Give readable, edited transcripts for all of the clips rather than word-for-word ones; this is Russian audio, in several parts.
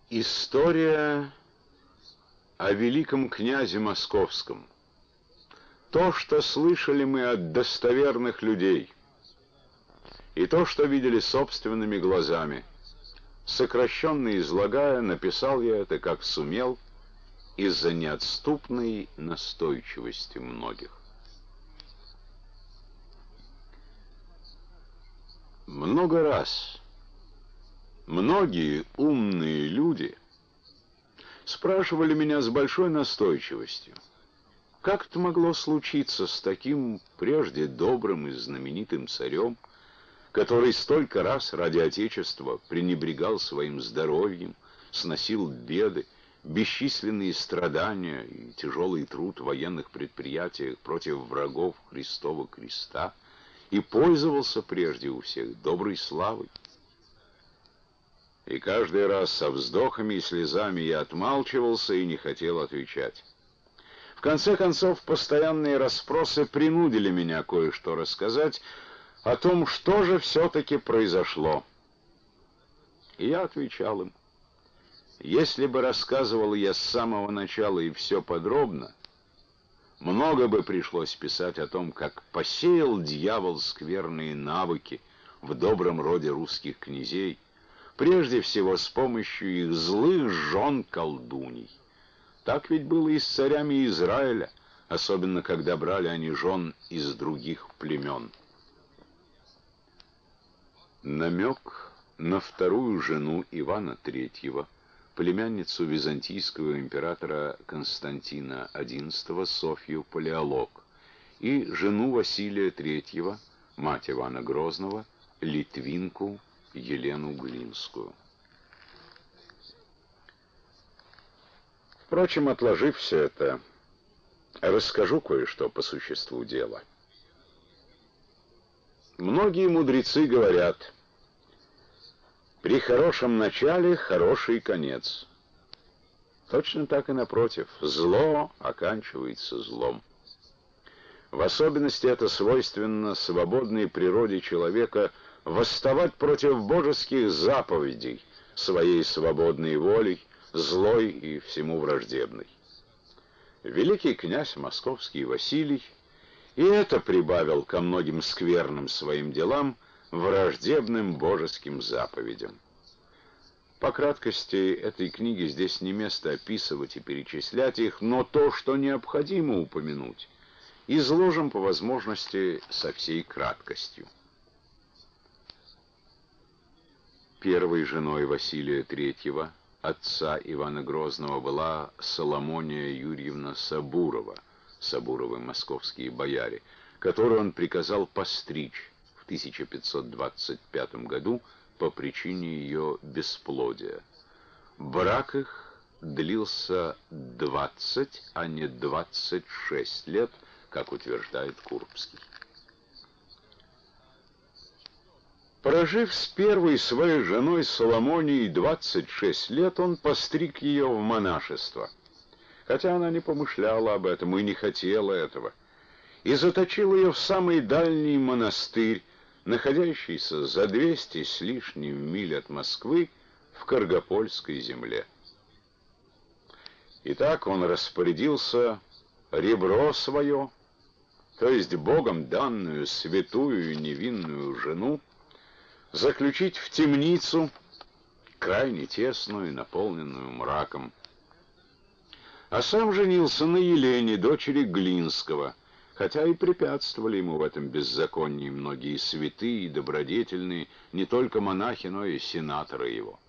История о великом князе Московском. То, что слышали мы от достоверных людей, и то, что видели собственными глазами, сокращенно излагая, написал я это, как сумел, из-за неотступной настойчивости многих. Много раз многие умные люди спрашивали меня с большой настойчивостью, как это могло случиться с таким прежде добрым и знаменитым царем, который столько раз ради Отечества пренебрегал своим здоровьем, сносил беды, бесчисленные страдания и тяжелый труд в военных предприятиях против врагов Христова креста и пользовался прежде у всех доброй славой. И каждый раз со вздохами и слезами я отмалчивался и не хотел отвечать. В конце концов, постоянные расспросы принудили меня кое-что рассказать о том, что же все-таки произошло. И я отвечал им: если бы рассказывал я с самого начала и все подробно, много бы пришлось писать о том, как посеял дьявол скверные навыки в добром роде русских князей, прежде всего с помощью их злых жен-колдуней. Так ведь было и с царями Израиля, особенно когда брали они жен из других племен. Намек на вторую жену Ивана III, племянницу византийского императора Константина XI Софью Палеолог, и жену Василия III, мать Ивана Грозного, литвинку Елену Глинскую. Впрочем, отложив все это, расскажу кое-что по существу дела. Многие мудрецы говорят: при хорошем начале хороший конец. Точно так и напротив, зло оканчивается злом. В особенности это свойственно свободной природе человека восставать против божеских заповедей своей свободной волей, злой и всему враждебной. Великий князь московский Василий и это прибавил ко многим скверным своим делам, враждебным божеским заповедям. По краткости этой книги здесь не место описывать и перечислять их, но то, что необходимо упомянуть, изложим по возможности со всей краткостью. Первой женой Василия III, отца Ивана Грозного, была Соломония Юрьевна Сабурова, Сабуровы московские бояре, которую он приказал постричь в 1525 году по причине ее бесплодия. Брак их длился 20, а не 26 лет, как утверждает Курбский. Прожив с первой своей женой Соломонией 26 лет, он постриг ее в монашество, хотя она не помышляла об этом и не хотела этого, и заточил ее в самый дальний монастырь, находящийся за 200 с лишним миль от Москвы в Каргопольской земле. Итак, он распорядился ребро свое, то есть Богом данную святую и невинную жену, заключить в темницу, крайне тесную и наполненную мраком. А сам женился на Елене, дочери Глинского, хотя и препятствовали ему в этом беззаконии многие святые и добродетельные, не только монахи, но и сенаторы его.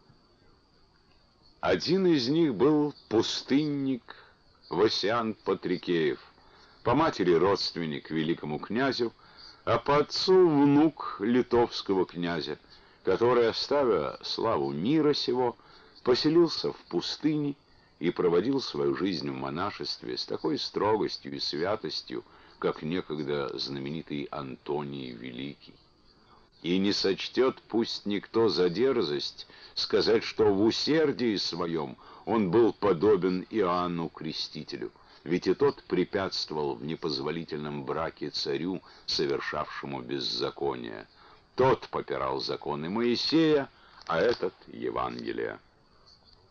Один из них был пустынник Васян Патрикеев, по матери родственник великому князю, а по отцу внук литовского князя, который, оставя славу мира сего, поселился в пустыне и проводил свою жизнь в монашестве с такой строгостью и святостью, как некогда знаменитый Антоний Великий. И не сочтет пусть никто за дерзость сказать, что в усердии своем он был подобен Иоанну Крестителю, ведь и тот препятствовал в непозволительном браке царю, совершавшему беззаконие. Тот попирал законы Моисея, а этот — Евангелие.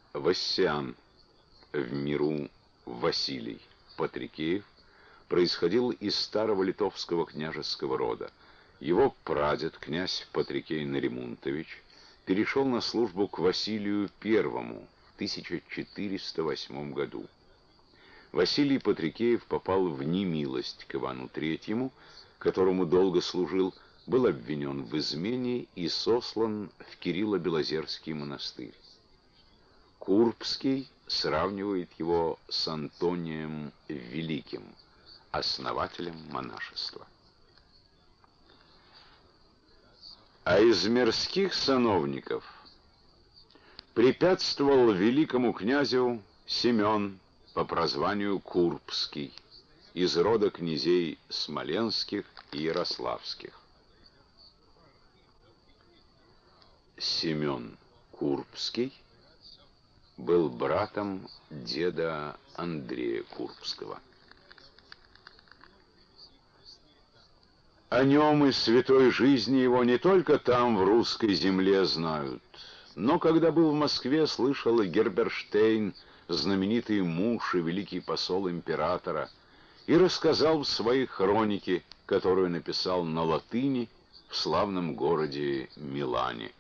Вассиан, в миру Василий Патрикеев, происходил из старого литовского княжеского рода. Его прадед, князь Патрикей Наримонтович, перешел на службу к Василию I в 1408 году. Василий Патрикеев попал в немилость к Ивану III, которому долго служил, был обвинен в измене и сослан в Кирилло-Белозерский монастырь. Курбский сравнивает его с Антонием Великим, основателем монашества. А из мирских сановников препятствовал великому князю Семен по прозванию Курбский, из рода князей Смоленских и Ярославских. Семен Курбский был братом деда Андрея Курбского. О нем и святой жизни его не только там, в русской земле, знают, но когда был в Москве, слышал и Герберштейн, знаменитый муж и великий посол императора, и рассказал в своей хронике, которую написал на латыни в славном городе Милане.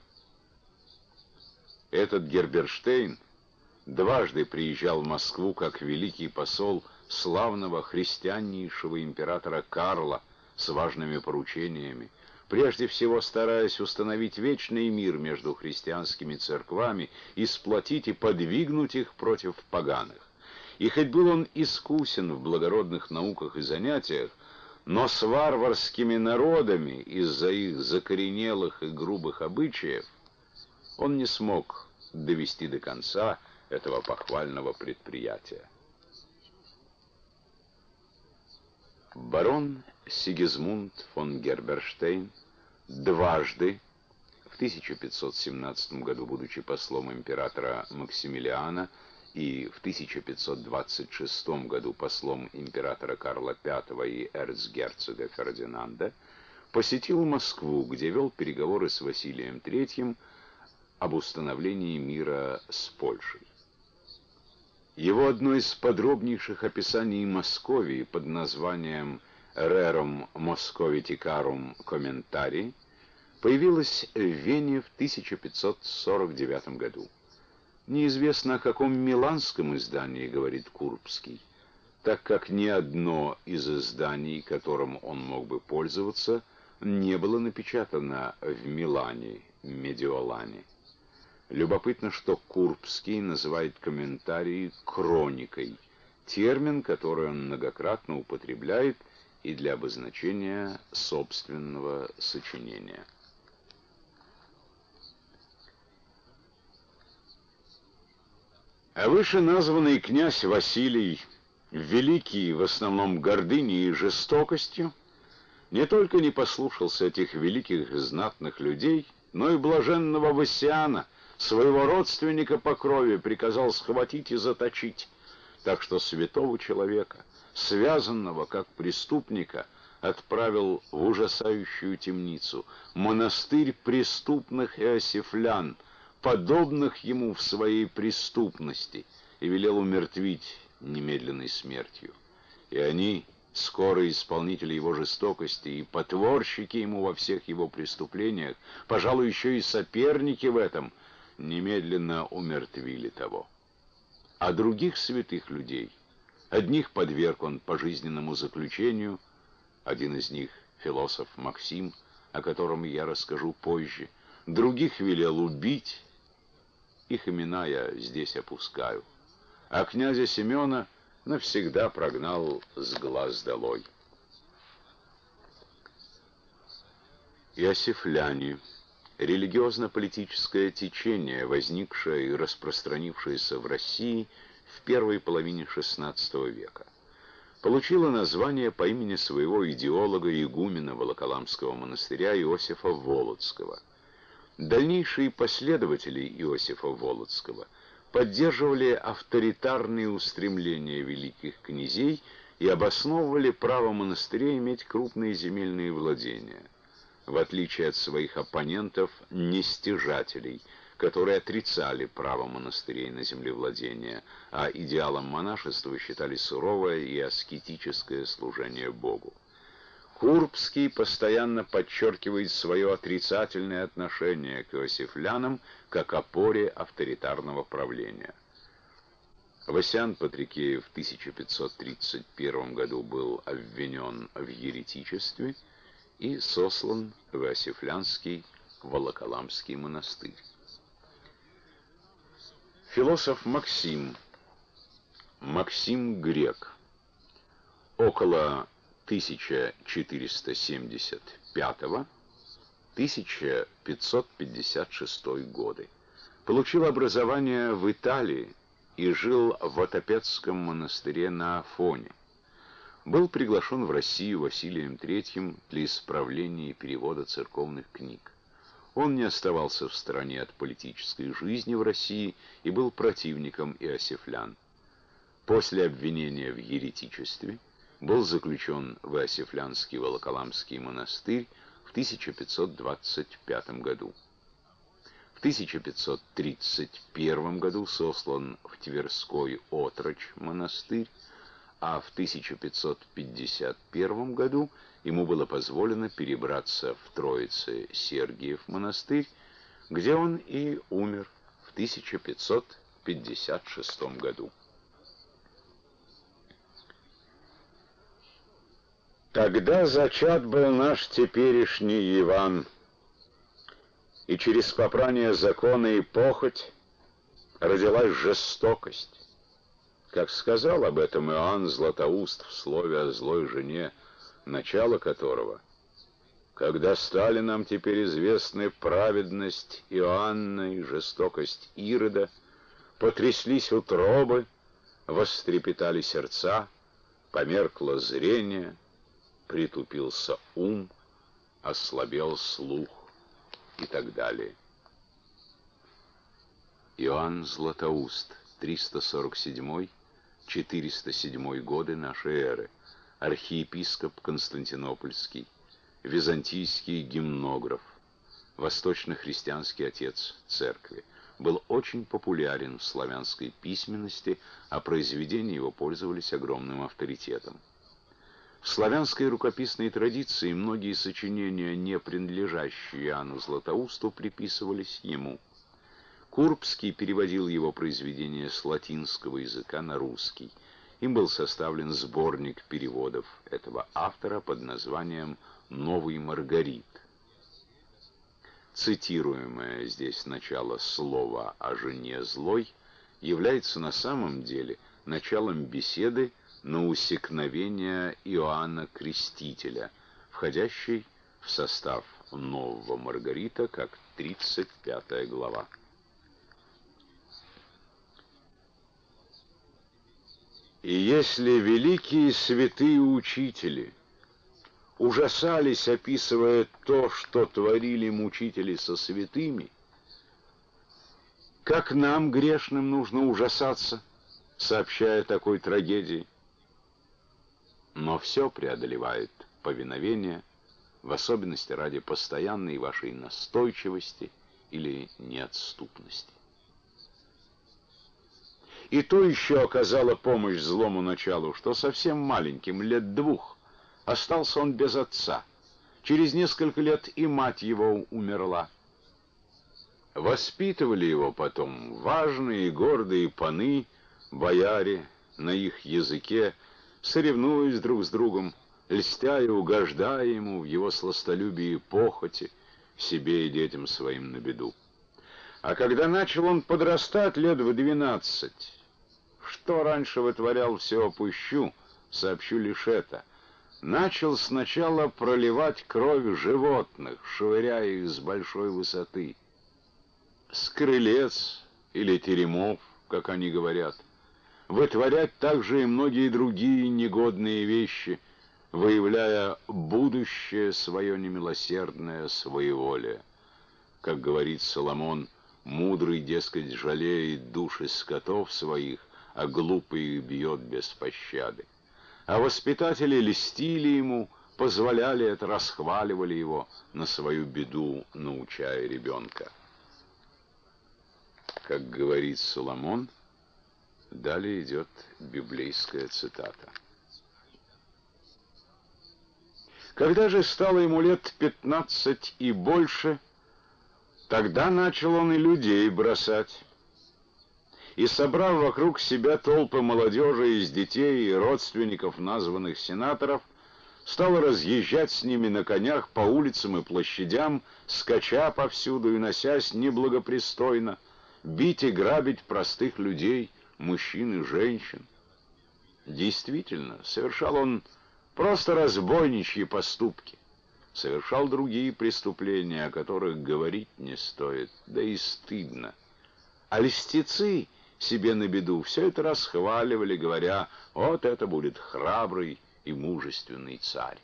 Этот Герберштейн дважды приезжал в Москву как великий посол славного христианнейшего императора Карла с важными поручениями, прежде всего стараясь установить вечный мир между христианскими церквами и сплотить и подвигнуть их против поганых. И хоть был он искусен в благородных науках и занятиях, но с варварскими народами из-за их закоренелых и грубых обычаев он не смог довести до конца этого похвального предприятия. Барон Сигизмунд фон Герберштейн дважды, в 1517 году, будучи послом императора Максимилиана, и в 1526 году послом императора Карла V и эрцгерцога Фердинанда, посетил Москву, где вел переговоры с Василием III об установлении мира с Польшей. Его одно из подробнейших описаний Московии под названием «Rerum Moscoviticarum Commentari» появилось в Вене в 1549 году. Неизвестно, о каком миланском издании говорит Курбский, так как ни одно из изданий, которым он мог бы пользоваться, не было напечатано в Милане, Медиолане. Любопытно, что Курбский называет комментарии «хроникой», термин, который он многократно употребляет и для обозначения собственного сочинения. А вышеназванный князь Василий, великий в основном гордыней и жестокостью, не только не послушался этих великих знатных людей, но и блаженного Вассиана, своего родственника по крови, приказал схватить и заточить, так что святого человека, связанного как преступника, отправил в ужасающую темницу, монастырь преступных иосифлян, подобных ему в своей преступности, и велел умертвить немедленной смертью. И они, скорые исполнители его жестокости и потворщики ему во всех его преступлениях, пожалуй, еще и соперники в этом, немедленно умертвили того. А других святых людей, одних подверг он пожизненному заключению, один из них философ Максим, о котором я расскажу позже, других велел убить, их имена я здесь опускаю, а князя Семена навсегда прогнал с глаз долой. Иосифляне — религиозно-политическое течение, возникшее и распространившееся в России в первой половине XVI века. Получило название по имени своего идеолога игумена Волоколамского монастыря Иосифа Волоцкого. Дальнейшие последователи Иосифа Волоцкого поддерживали авторитарные устремления великих князей и обосновывали право монастыря иметь крупные земельные владения. В отличие от своих оппонентов, нестяжателей, которые отрицали право монастырей на землевладение, а идеалом монашества считали суровое и аскетическое служение Богу. Курбский постоянно подчеркивает свое отрицательное отношение к иосифлянам как опоре авторитарного правления. Васян Патрикеев в 1531 году был обвинен в еретичестве и сослан в Иосифлянский Волоколамский монастырь. Философ Максим Грек около 1475-1556 годы получил образование в Италии и жил в Отопецком монастыре на Афоне. Был приглашен в Россию Василием III для исправления и перевода церковных книг. Он не оставался в стороне от политической жизни в России и был противником иосифлян. После обвинения в еретичестве был заключен в Иосифлянский Волоколамский монастырь в 1525 году. В 1531 году сослан в Тверской Отрочь монастырь, а в 1551 году ему было позволено перебраться в Троице-Сергиев монастырь, где он и умер в 1556 году. Тогда зачат был наш теперешний Иван, и через попрание закона и похоть родилась жестокость. Как сказал об этом Иоанн Златоуст в слове о злой жене, начало которого: «Когда стали нам теперь известны праведность Иоанна и жестокость Ирода, потряслись утробы, вострепетали сердца, померкло зрение, притупился ум, ослабел слух» и так далее. Иоанн Златоуст, 347-407 годы нашей эры, архиепископ Константинопольский, византийский гимнограф, восточно-христианский отец церкви, был очень популярен в славянской письменности, а произведения его пользовались огромным авторитетом. В славянской рукописной традиции многие сочинения, не принадлежащие Иоанну Златоусту, приписывались ему. Курбский переводил его произведения с латинского языка на русский. Им был составлен сборник переводов этого автора под названием «Новый Маргарит». Цитируемое здесь начало слова о жене злой является на самом деле началом беседы на усекновение Иоанна Крестителя, входящей в состав Нового Маргарита, как 35 глава. И если великие святые учители ужасались, описывая то, что творили мучители со святыми, как нам, грешным, нужно ужасаться, сообщая такой трагедии? Но все преодолевает повиновение, в особенности ради постоянной вашей настойчивости или неотступности. И то еще оказало помощь злому началу, что совсем маленьким, лет 2, остался он без отца. Через несколько лет и мать его умерла. Воспитывали его потом важные и гордые паны, бояре, на их языке, соревнуясь друг с другом, льстя и угождая ему в его сластолюбии и похоти, себе и детям своим на беду. А когда начал он подрастать лет в 12, что раньше вытворял, все опущу, сообщу лишь это: начал сначала проливать кровь животных, швыряя их с большой высоты, с крылец или теремов, как они говорят, вытворять также и многие другие негодные вещи, выявляя будущее свое немилосердное своеволие. Как говорит Соломон, мудрый, дескать, жалеет души скотов своих, а глупый бьет без пощады. А воспитатели льстили ему, позволяли это, расхваливали его, на свою беду научая ребенка. как говорит Соломон, далее идет библейская цитата. Когда же стало ему лет 15 и больше, тогда начал он и людей бросать. И, собрав вокруг себя толпы молодежи из детей и родственников названных сенаторов, стал разъезжать с ними на конях по улицам и площадям, скача повсюду и носясь неблагопристойно, бить и грабить простых людей, мужчин и женщин. Действительно, совершал он просто разбойничьи поступки, совершал другие преступления, о которых говорить не стоит, да и стыдно. А льстецы себе на беду все это расхваливали, говоря: вот это будет храбрый и мужественный царь.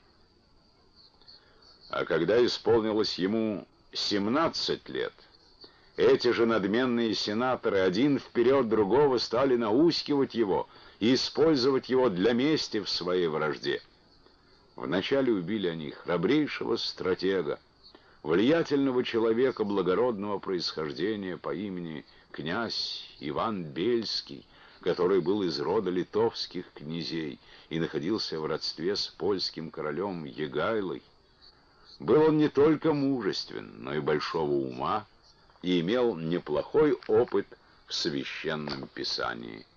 А когда исполнилось ему 17 лет, эти же надменные сенаторы один вперед другого стали наускивать его и использовать его для мести в своей вражде. Вначале убили они храбрейшего стратега, влиятельного человека благородного происхождения по имени князь Иван Бельский, который был из рода литовских князей и находился в родстве с польским королем Егайлой. Был он не только мужествен, но и большого ума и имел неплохой опыт в священном писании.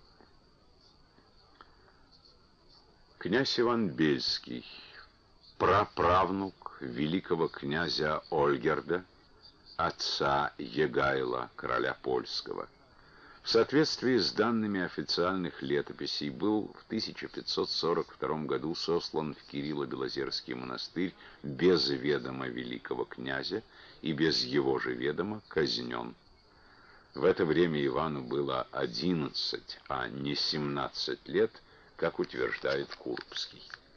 Князь Иван Бельский, праправнук великого князя Ольгерда, отца Егайла, короля польского. В соответствии с данными официальных летописей был в 1542 году сослан в Кирилло-Белозерский монастырь без ведома великого князя и без его же ведома казнен. В это время Ивану было 11, а не 17 лет, как утверждает Курбский.